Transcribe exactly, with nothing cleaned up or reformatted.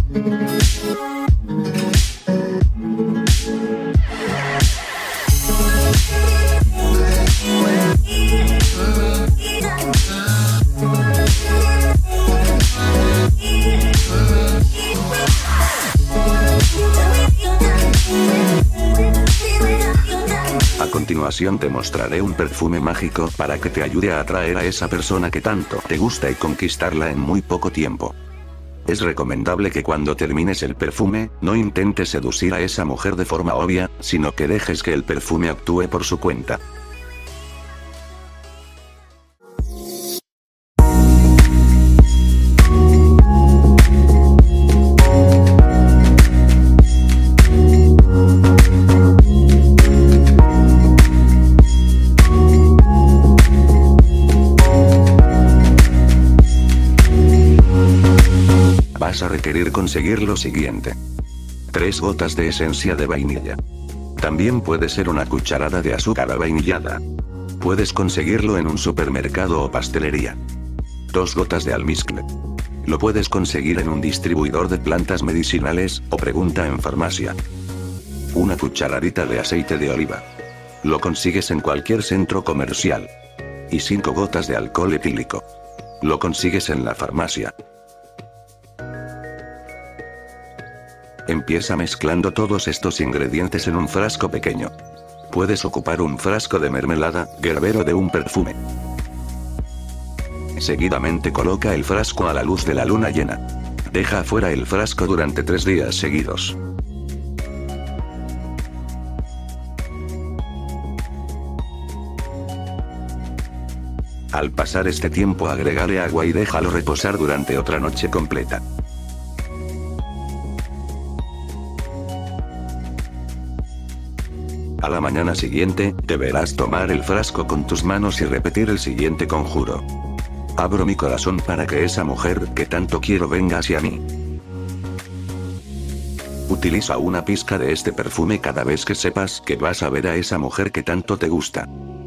A continuación te mostraré un perfume mágico para que te ayude a atraer a esa persona que tanto te gusta y conquistarla en muy poco tiempo. Es recomendable que cuando termines el perfume, no intentes seducir a esa mujer de forma obvia, sino que dejes que el perfume actúe por su cuenta. Vas a requerir conseguir lo siguiente. tres gotas de esencia de vainilla. También puede ser una cucharada de azúcar avainillada. Puedes conseguirlo en un supermercado o pastelería. dos gotas de almizcle. Lo puedes conseguir en un distribuidor de plantas medicinales, o pregunta en farmacia. Una cucharadita de aceite de oliva. Lo consigues en cualquier centro comercial. Y cinco gotas de alcohol etílico. Lo consigues en la farmacia. Empieza mezclando todos estos ingredientes en un frasco pequeño. Puedes ocupar un frasco de mermelada, gerbero de un perfume. Seguidamente coloca el frasco a la luz de la luna llena. Deja afuera el frasco durante tres días seguidos. Al pasar este tiempo agrégale agua y déjalo reposar durante otra noche completa. A la mañana siguiente, deberás tomar el frasco con tus manos y repetir el siguiente conjuro. Abro mi corazón para que esa mujer que tanto quiero venga hacia mí. Utiliza una pizca de este perfume cada vez que sepas que vas a ver a esa mujer que tanto te gusta.